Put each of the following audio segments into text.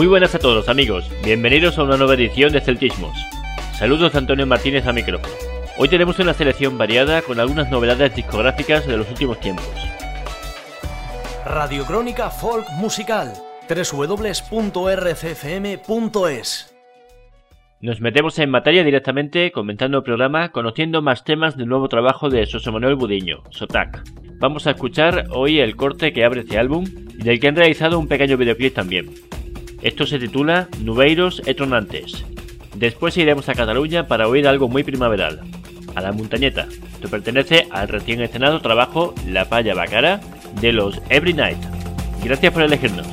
Muy buenas a todos amigos, bienvenidos a una nueva edición de Celtismos. Saludos de Antonio Martínez al micrófono. Hoy tenemos una selección variada con algunas novedades discográficas de los últimos tiempos. Radio Crónica Folk Musical, www.rcfm.es. Nos metemos en materia directamente comentando el programa, conociendo más temas del nuevo trabajo de Xosé Manuel Budiño, Sotac. Vamos a escuchar hoy el corte que abre este álbum y del que han realizado un pequeño videoclip también. Esto se titula Nubeiros e Tronantes. Después iremos a Cataluña para oír algo muy primaveral, a La Montañeta. Esto pertenece al recién estrenado trabajo La Palla Bacara de los Every Night. Gracias por elegirnos.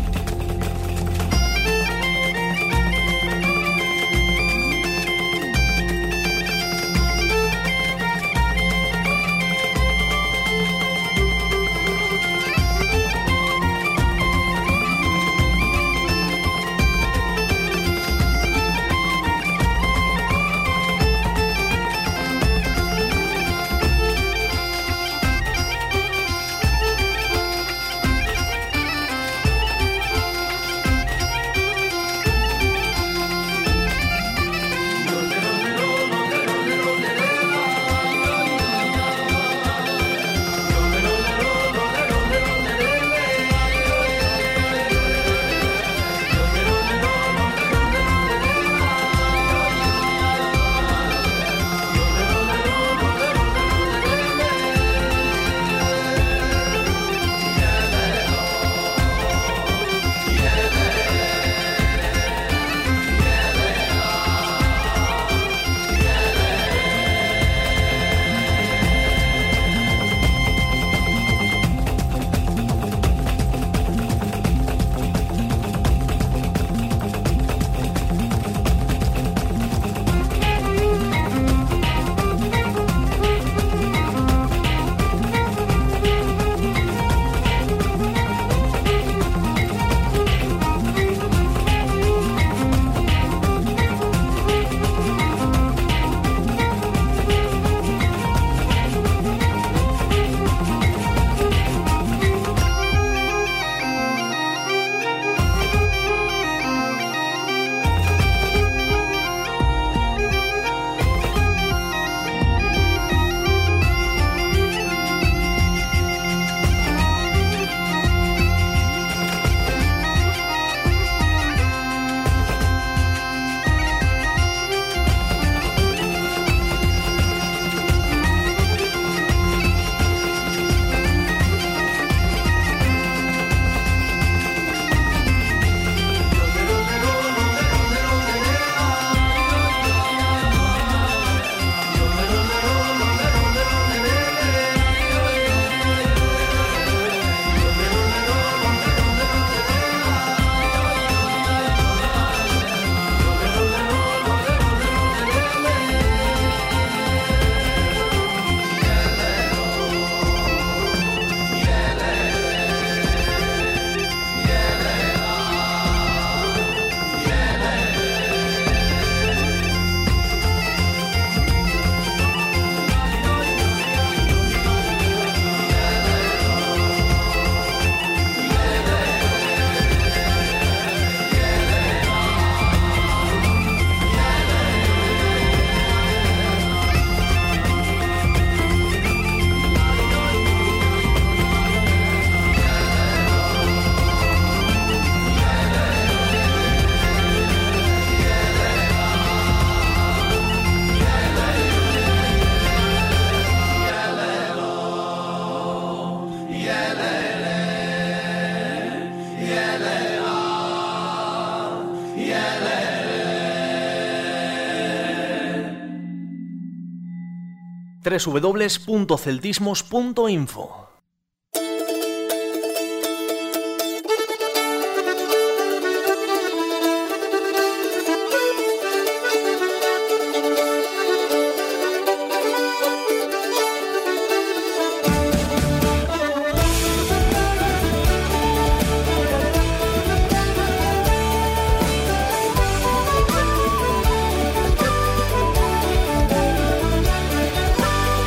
www.celtismos.info.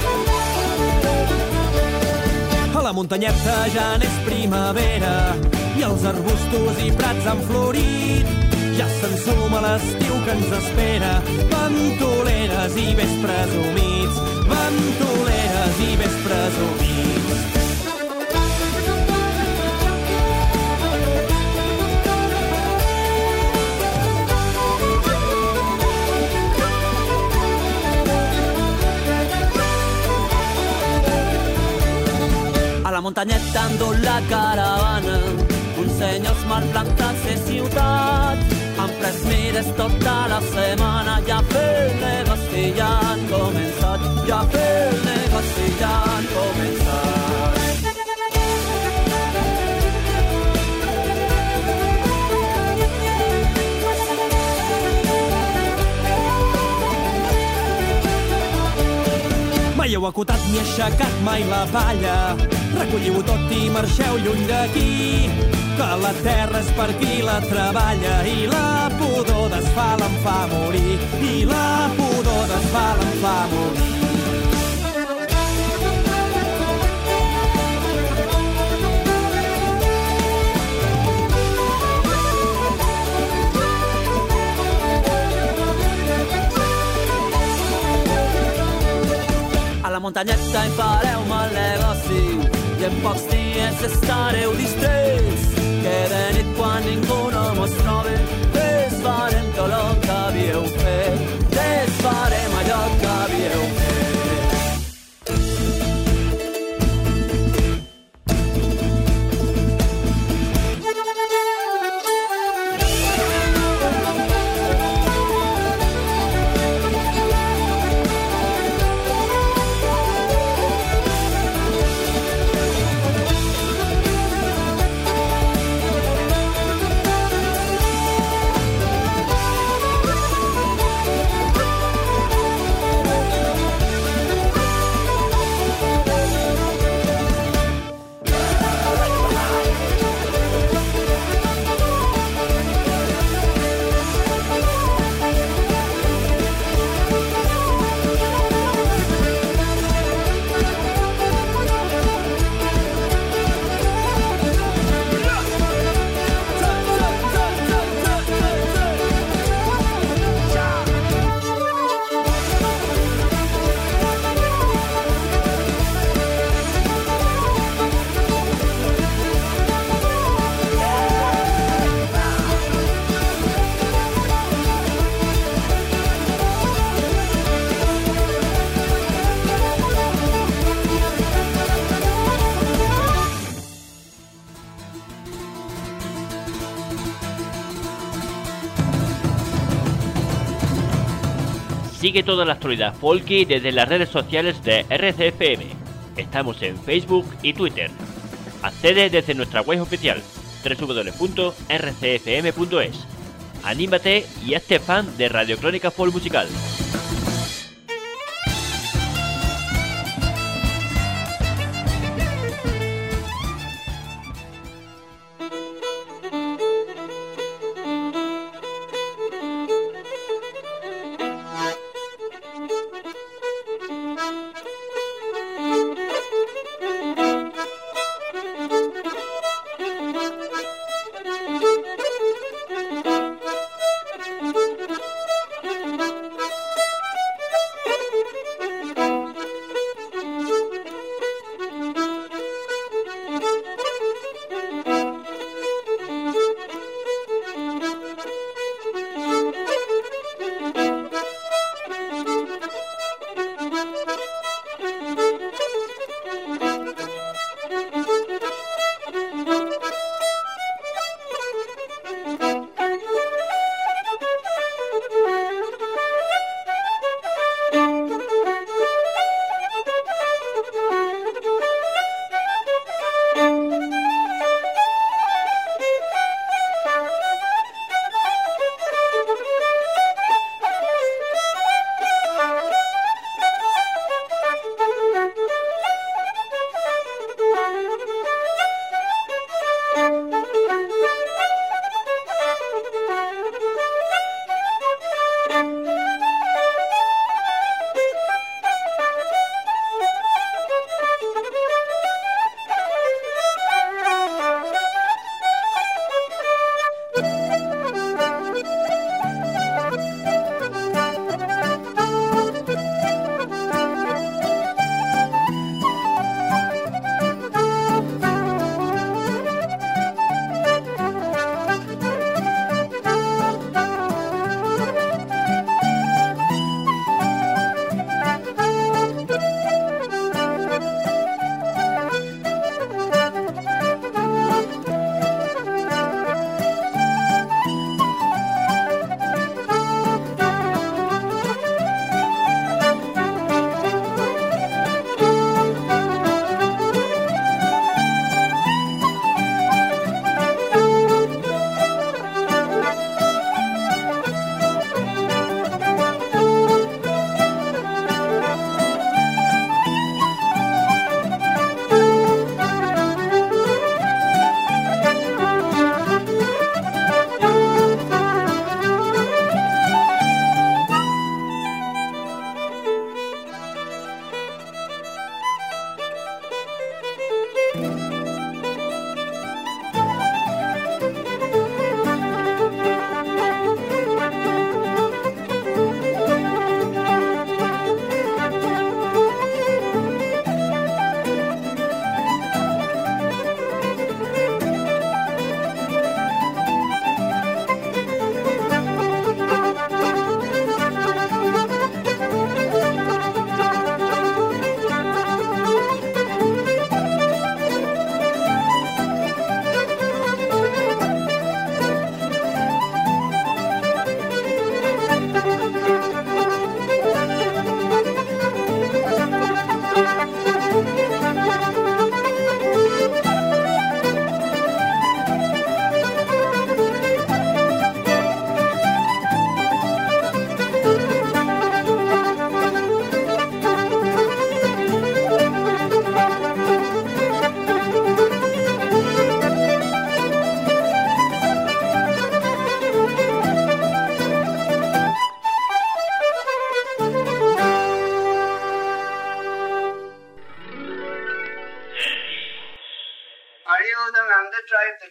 Muntanyeta ja n'és primavera i els arbustos i prats han florit. Ja s'ensuma l'estiu que ens espera, ventoleres i vespres humits, ventoleres i vespres humits. A la muntanyeta ando la caravana, uns senyors mal plantats de ciutat. Han pres mires tota la setmana, ja fer el negoci ja han començat, ja fer el negoci ja han començat. Mai heu acotat ni aixecat mai la palla, recolliu-ho tot i marxeu lluny d'aquí, que la terra és per qui la treballa i la pudor d'asfalt em fa morir, i la pudor d'asfalt em fa morir. A la muntanyeta hi fareu mal negoci i en pocs dies estareu distrets. Que de nit quan ningú no mos trobe desfarem tot el que havíeu fet, desfarem allò que havíeu fet. Sigue toda la actualidad folky desde las redes sociales de RCFM. Estamos en Facebook y Twitter. Accede desde nuestra web oficial www.rcfm.es. Anímate y hazte fan de Radio Crónica Folk Musical.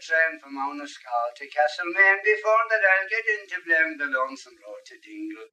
train from Monaskal to Castlemaine before that I'll get into blame the lonesome road to Dingle.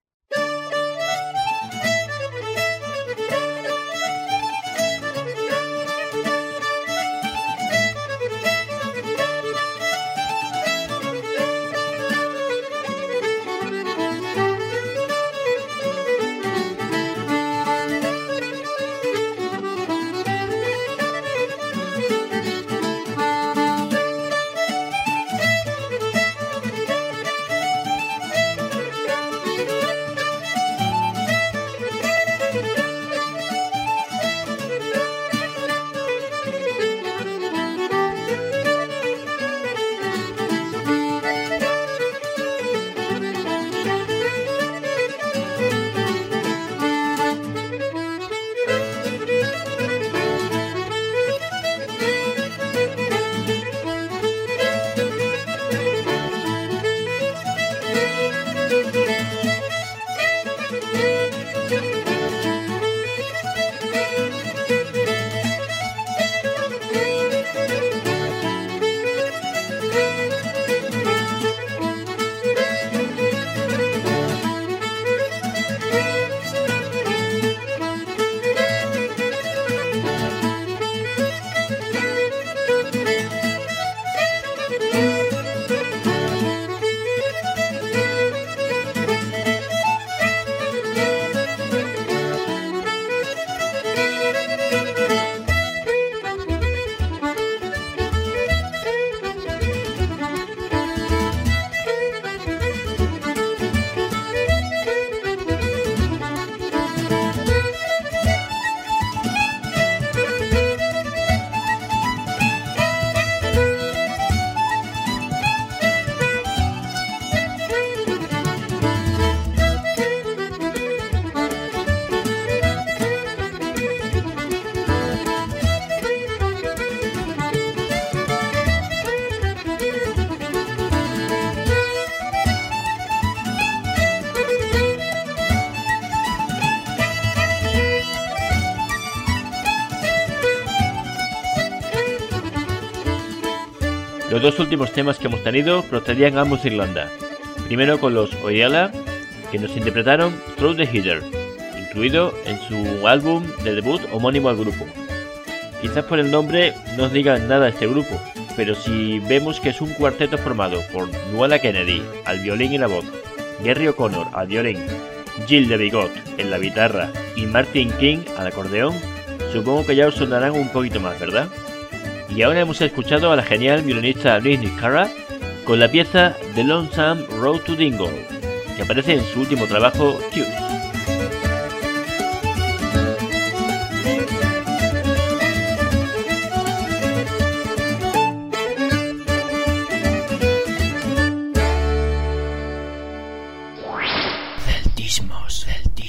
Los dos últimos temas que hemos tenido procedían ambos de Irlanda. Primero con los Oyala, que nos interpretaron Through the Heather, incluido en su álbum de debut homónimo al grupo. Quizás por el nombre no os digan nada este grupo, pero si vemos que es un cuarteto formado por Nuala Kennedy al violín y la voz, Gerry O'Connor al violín, Jill de Bigot en la guitarra y Martin King al acordeón, supongo que ya os sonarán un poquito más, ¿verdad? Y ahora hemos escuchado a la genial violinista Britney Cara con la pieza The Lonesome Road to Dingle, que aparece en su último trabajo, Tues. Celtismos.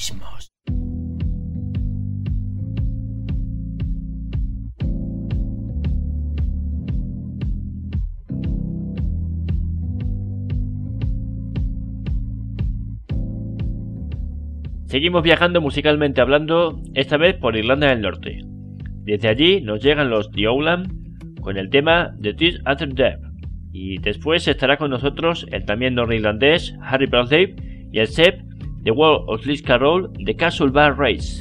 Seguimos viajando musicalmente hablando, esta vez por Irlanda del Norte. Desde allí nos llegan los The Owlam con el tema The Tears After Death, y después estará con nosotros el también norirlandés Harry Bradley y el Seb The World of Liz Carroll de Castle Bar Race.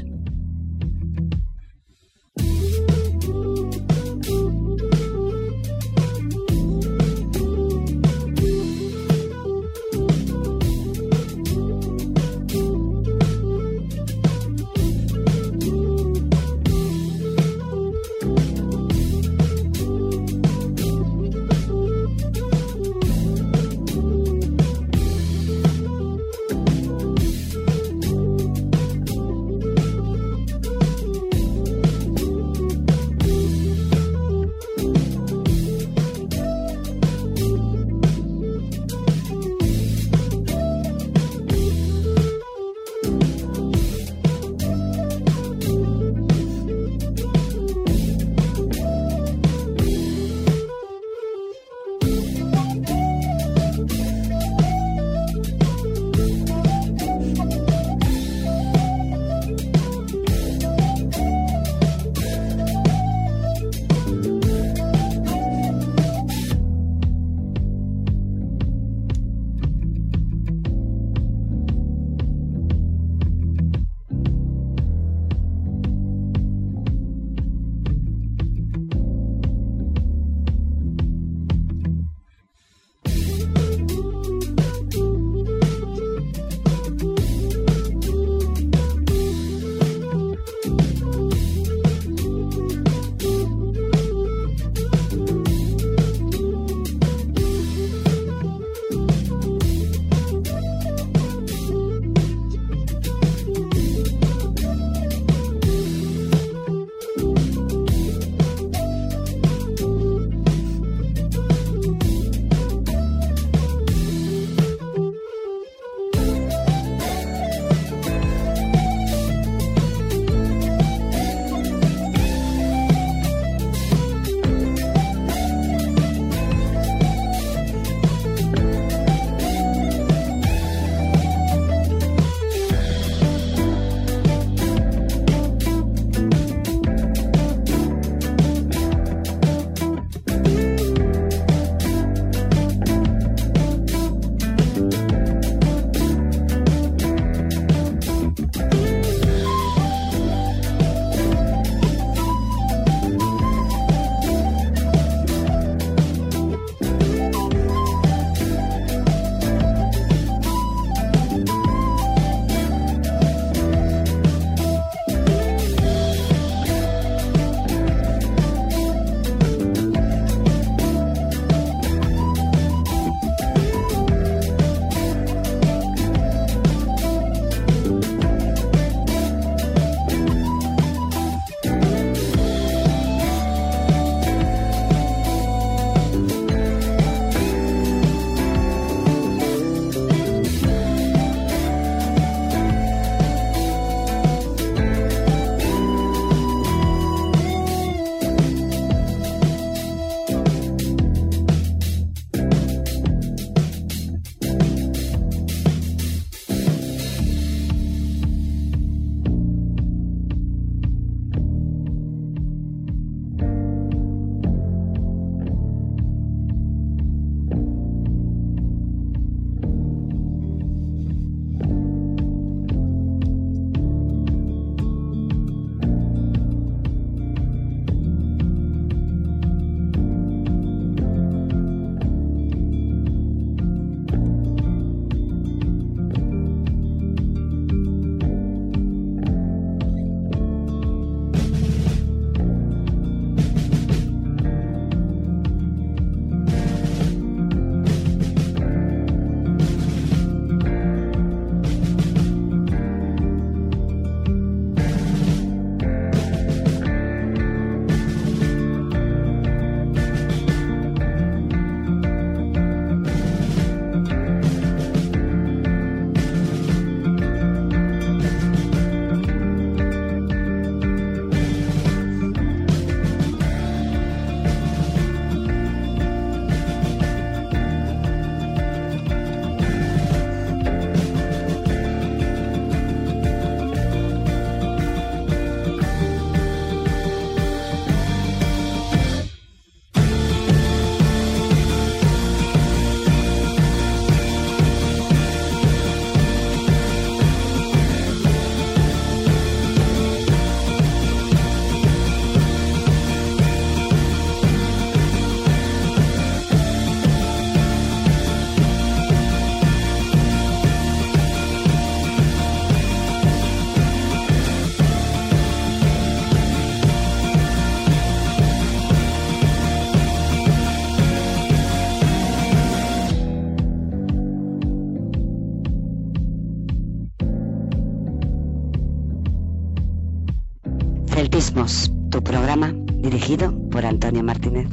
Celtismos, tu programa dirigido por Antonio Martínez.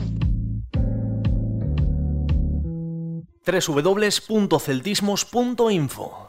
www.celtismos.info.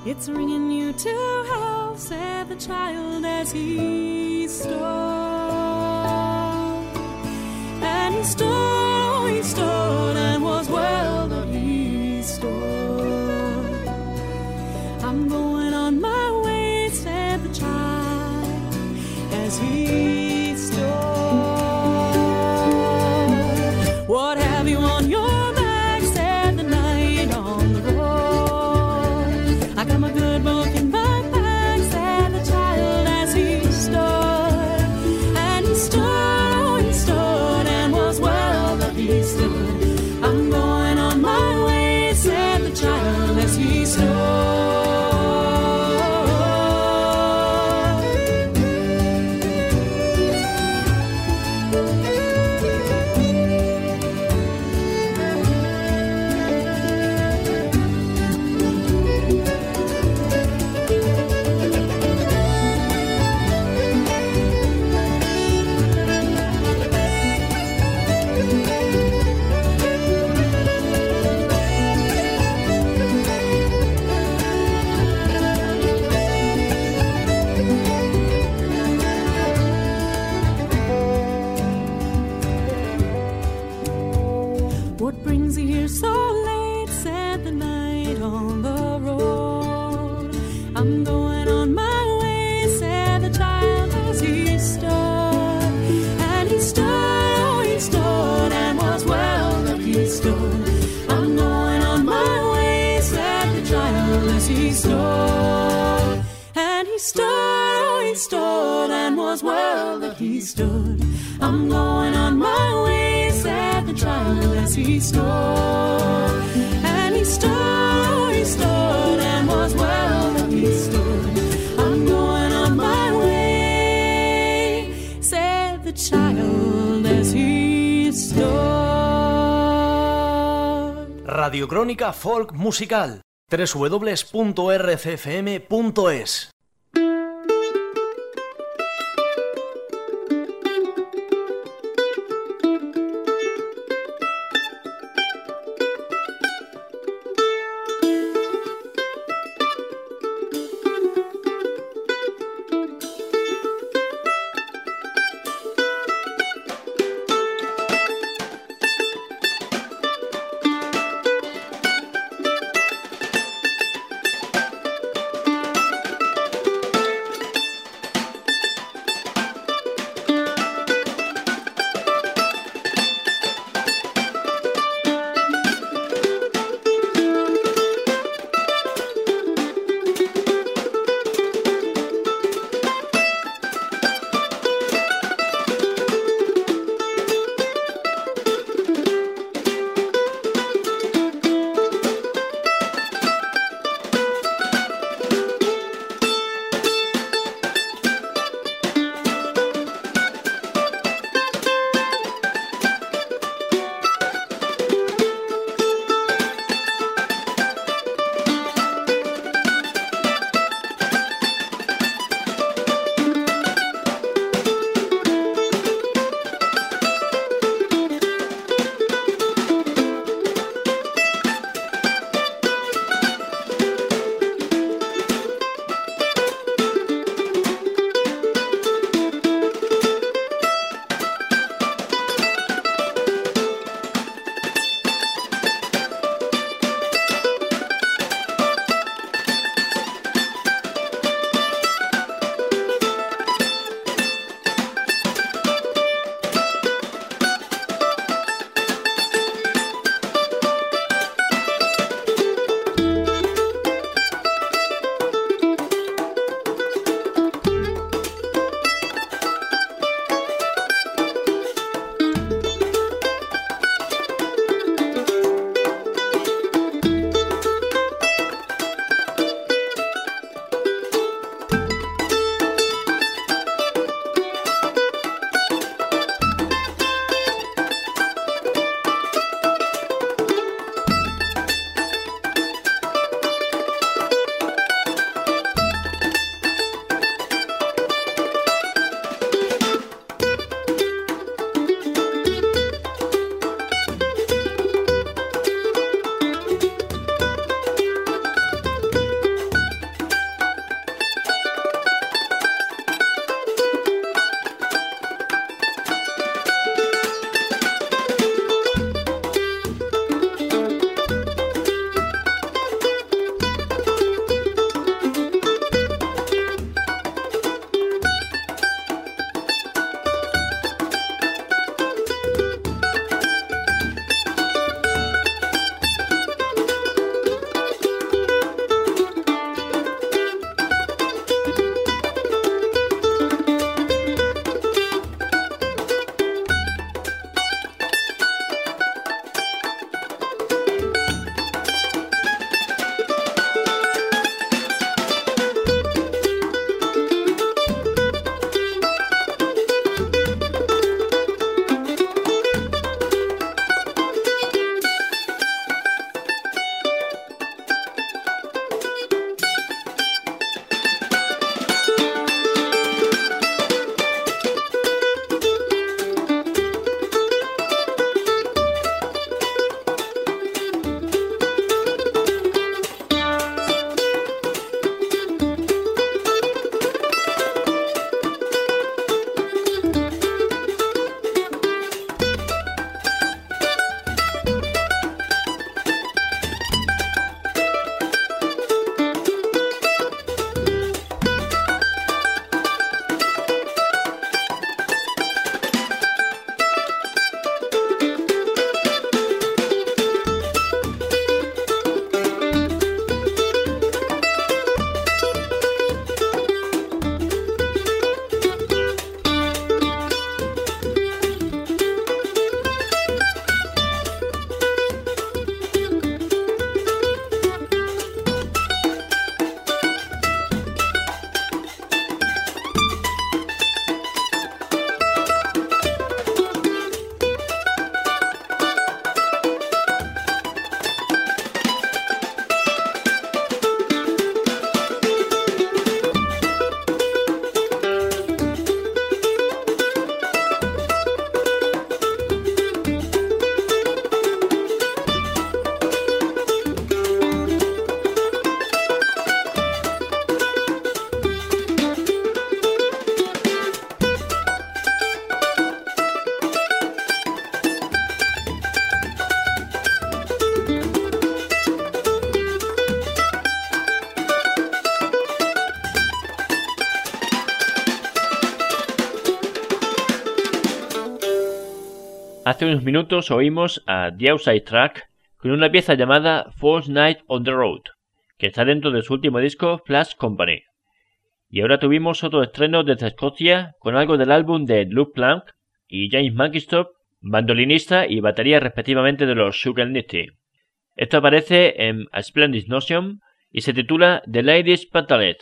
It's ringing you to hell, said the child as he stood. And he stood and was well that he stood. I'm going on my way, said the child as he stood. What have you on your back, said the knight on the road. I got my good book in my bag, said the child as he stood. And he stood and was well that he stood. I'm going on my way, said the child as he stood. What brings you here so late, said the knight on the road. I'm going on my way, said the child as he stood. And he stood and was well that he stood. I'm going on my way, said the child as he stood. And he stood and was well that he stood. I'm going on my way, said the child as he stood. And he stood and was well that he stood. I'm going on my way, said the child as he stood. Radio Crónica Folk Musical. www.rcfm.es. Hace unos minutos oímos a The Outside Track con una pieza llamada First Night on the Road, que está dentro de su último disco Flash Company. Y ahora tuvimos otro estreno desde Escocia con algo del álbum de Luke Plank y James Mankistop, bandolinista y batería respectivamente de los Sugar Nitty. Esto aparece en A Splendid Notion y se titula The Ladies' Pantalet.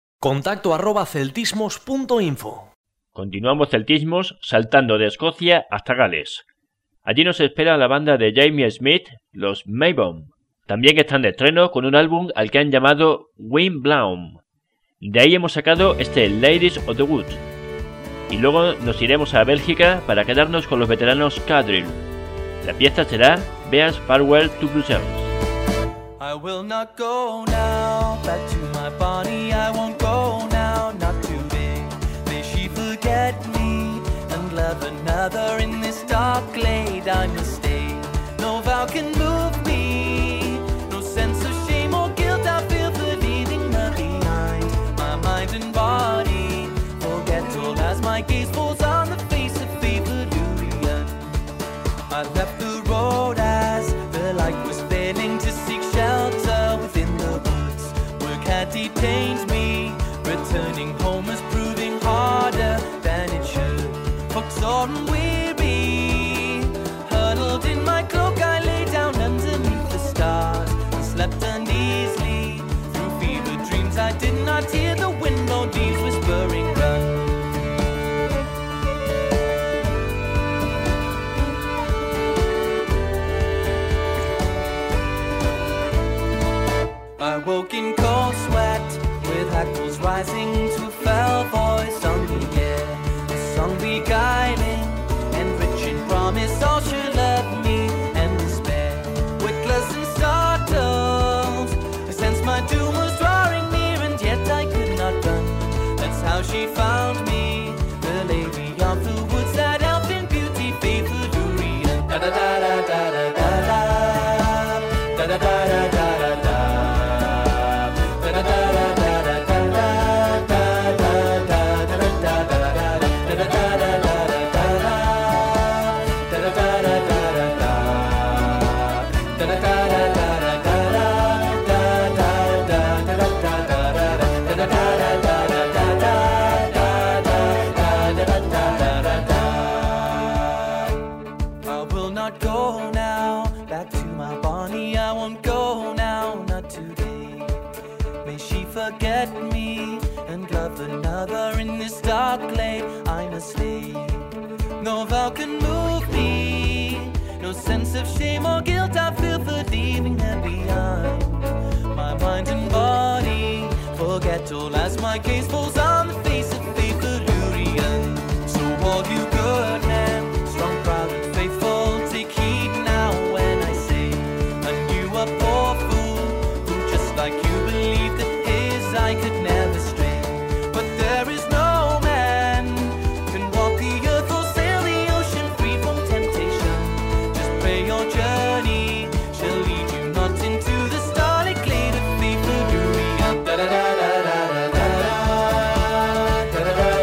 @celtismos.info. Continuamos celtismos saltando de Escocia hasta Gales. Allí nos espera la banda de Jamie Smith, los Mayborn. También están de estreno con un álbum al que han llamado Wind Blown. De ahí hemos sacado este Ladies of the Wood. Y luego nos iremos a Bélgica para quedarnos con los veteranos Cadril. La pieza será Bear's Farewell to Brussels. I will not go now back to my Bonnie. I won't go now, not today. May she forget me and love another in this dark glade. I must stay. No vow can move me. No sense of shame or guilt I feel for leaving her behind. My mind and body forgetful as my gaze falls on the face of favored Lurian. I left the road as the light was failing to seek shelter within the woods. Work had detained me. Returning home was proving harder than it should. Forgotten weary, huddled in my cloak, I lay down underneath the stars and slept uneasily. Through fevered dreams I did not hear the wind blow leaves whispering run. I woke in cold sweat, with hackles rising to a fell voice on the air. A song beguiling and rich in promise, all should love me and despair. Witless and startled, I sensed my doom was drawing near, and yet I could not run. That's how she found me, the lady of the woods, that elfin beauty, faithful Lurian. Da da da da da da da da da da da da da. Forget me and love another in this dark glade. I must stay. No vow can move me. No sense of shame or guilt I feel for leaving her behind. My mind and body forget all as my gaze falls on the face of faithful Lurian. So all you good men, strong, proud and faithful, take heed now when I say, and you a poor fool who just like you believe that I could never stray. But there is no man can walk the earth or sail the ocean free from temptation. Just pray your journey shall lead you not into the starry glade of faithful Lurian. Da da da da da da da da da da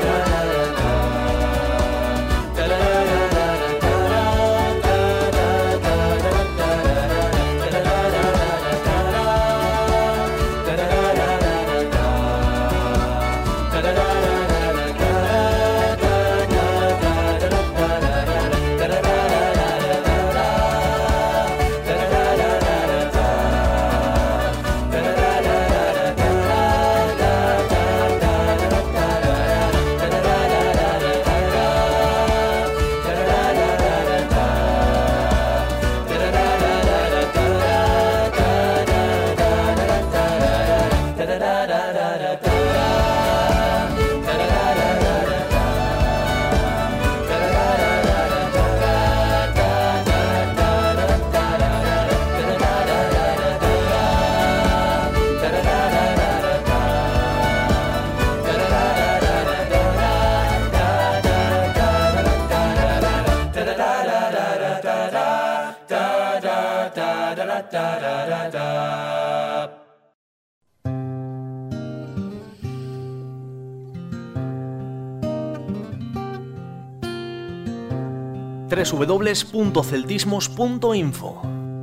www.celtismos.info.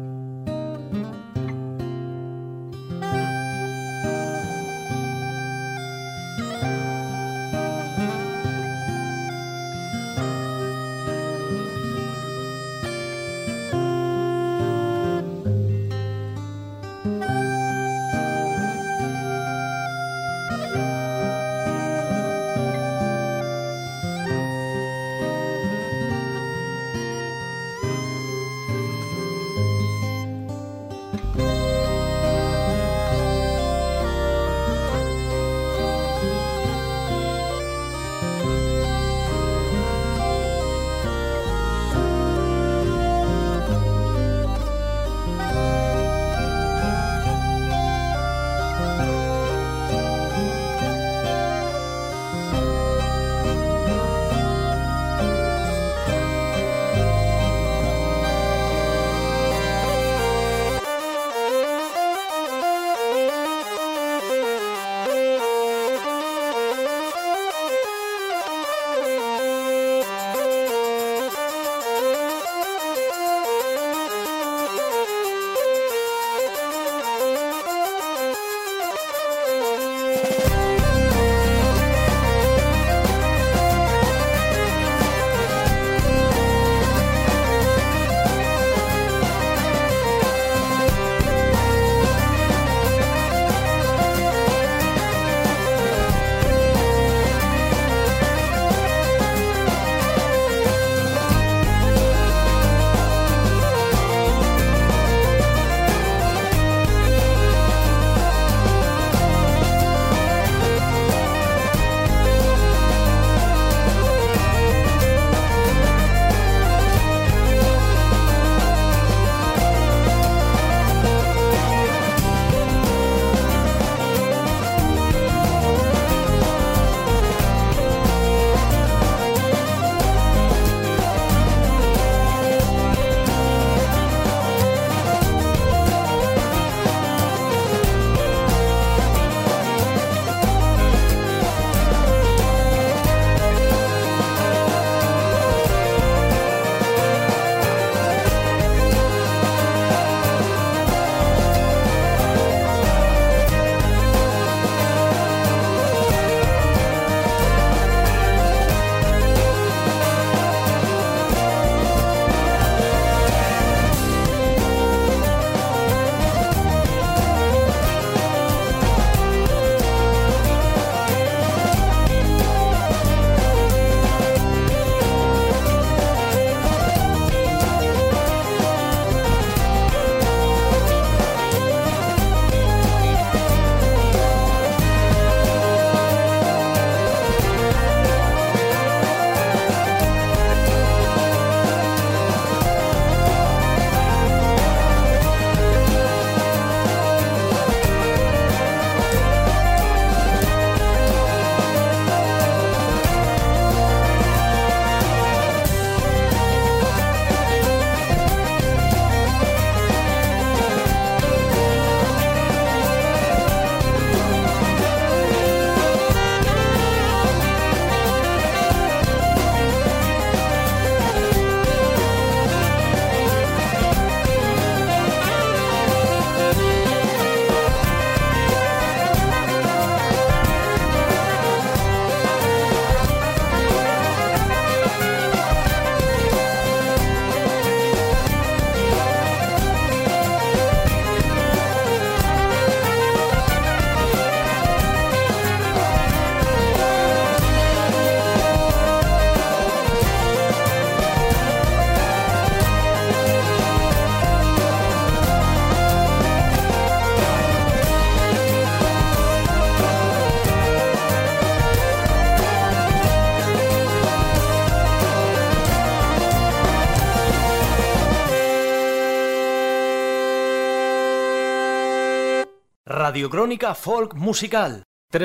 Radiocrónica Folk Musical.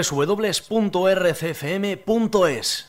www.rcfm.es.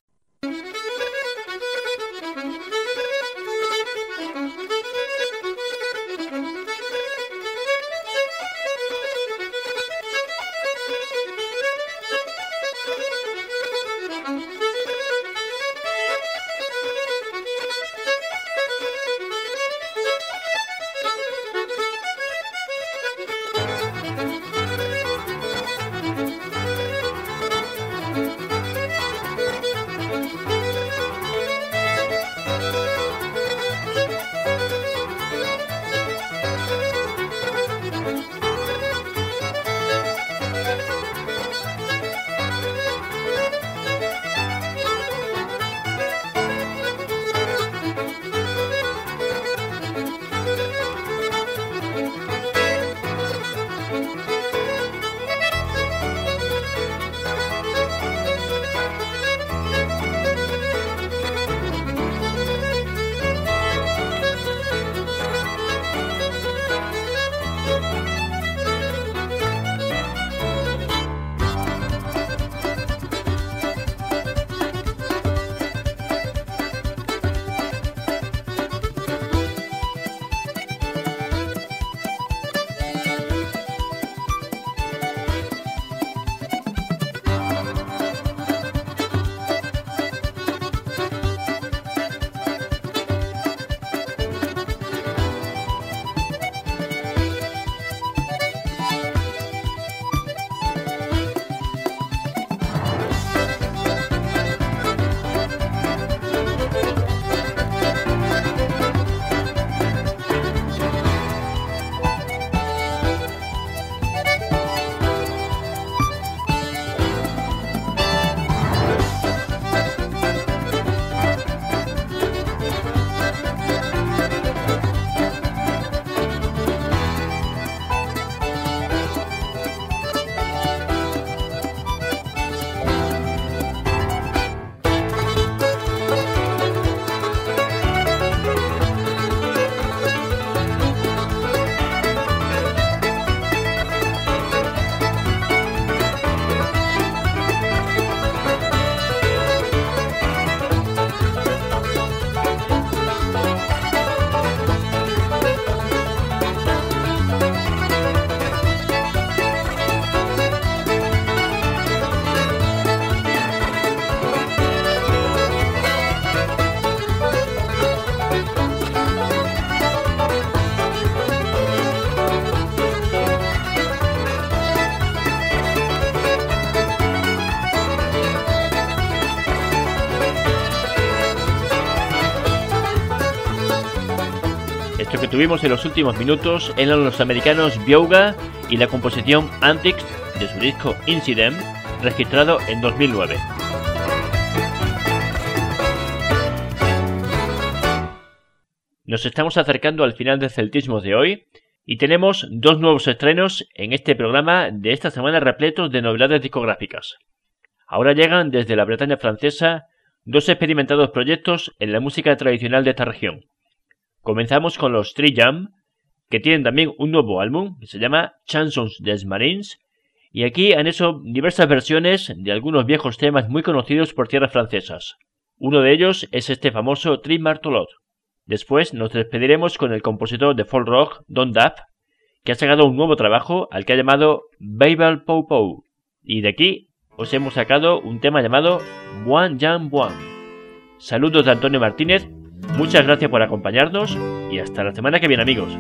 que tuvimos en los últimos minutos eran los americanos Biouga y la composición Antics de su disco Incident, registrado en 2009. Nos estamos acercando al final del Celtismo de hoy y tenemos dos nuevos estrenos en este programa de esta semana repletos de novedades discográficas. Ahora llegan desde la Bretaña francesa dos experimentados proyectos en la música tradicional de esta región. Comenzamos con los Tree Jam, que tienen también un nuevo álbum que se llama Chansons des Marins, y aquí han hecho diversas versiones de algunos viejos temas muy conocidos por tierras francesas. Uno de ellos es este famoso Tri Martelot. Después nos despediremos con el compositor de folk rock Don Duff, que ha sacado un nuevo trabajo al que ha llamado Babel Pou Pou, y de aquí os hemos sacado un tema llamado Buan Jan Buan. Saludos de Antonio Martínez, muchas gracias por acompañarnos y hasta la semana que viene, amigos.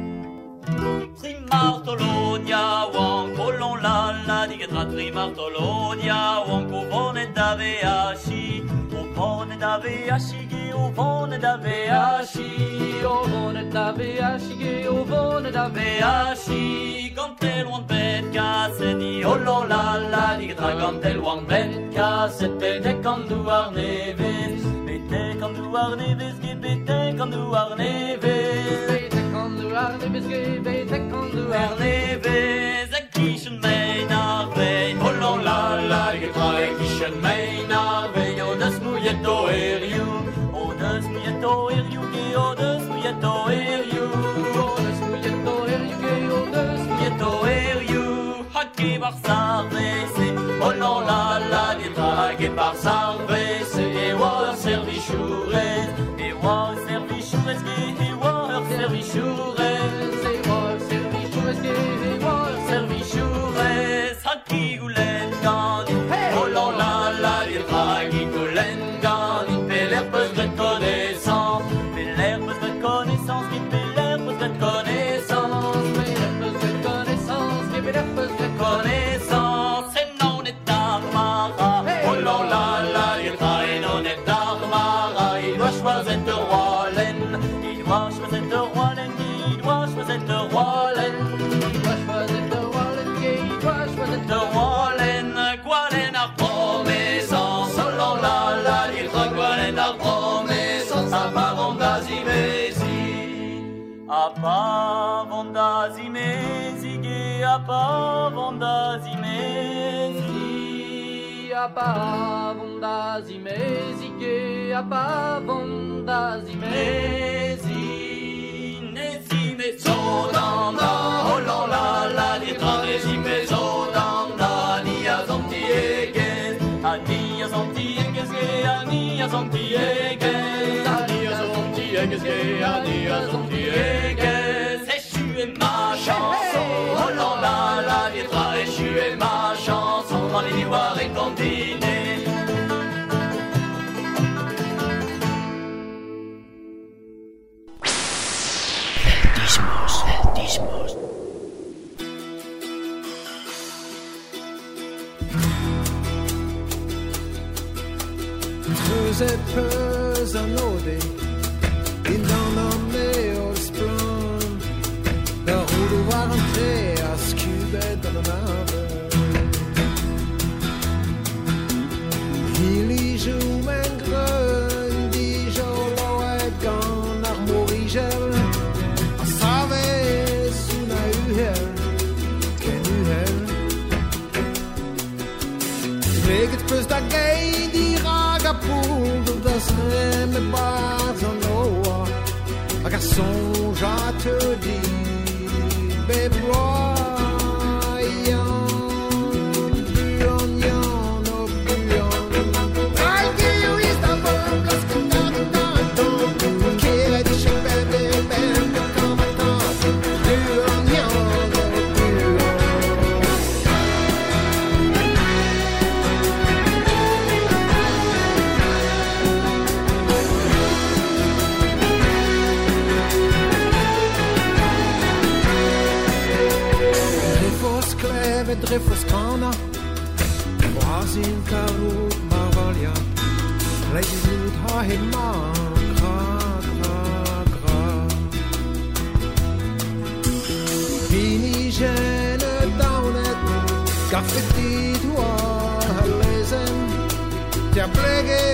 Sinisen daunet, kaffetti tuollaisen. Ja blege,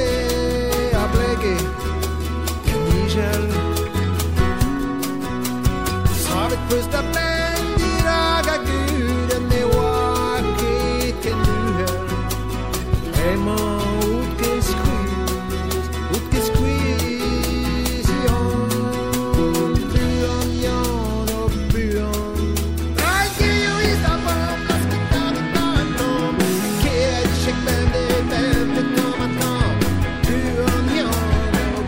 knisel. Saavet pystä bländi raga guden ne wakiken nyhel. Emo utkes quiz, jon, byan, jan och byan. Rajke jo ista vam, laskita tanom, ked check bende tomatom, byan, jan och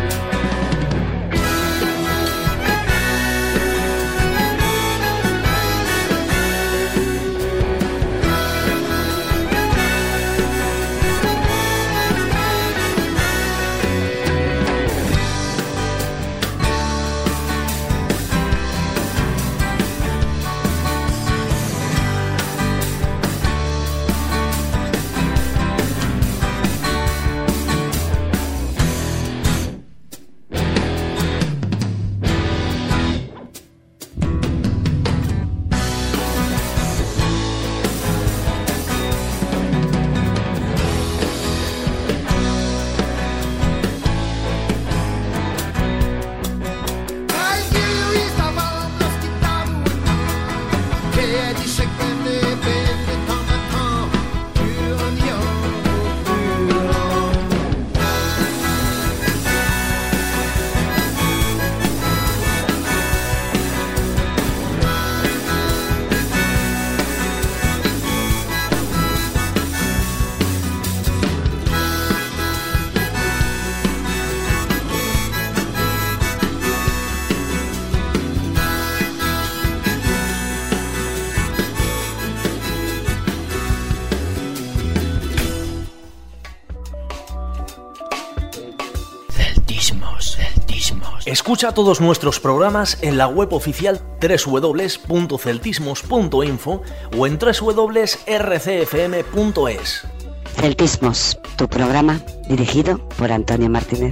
Escucha todos nuestros programas en la web oficial www.celtismos.info o en www.rcfm.es. Celtismos, tu programa dirigido por Antonio Martínez.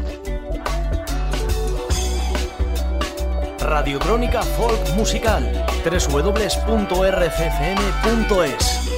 Radiocrónica Folk Musical, www.rcfm.es.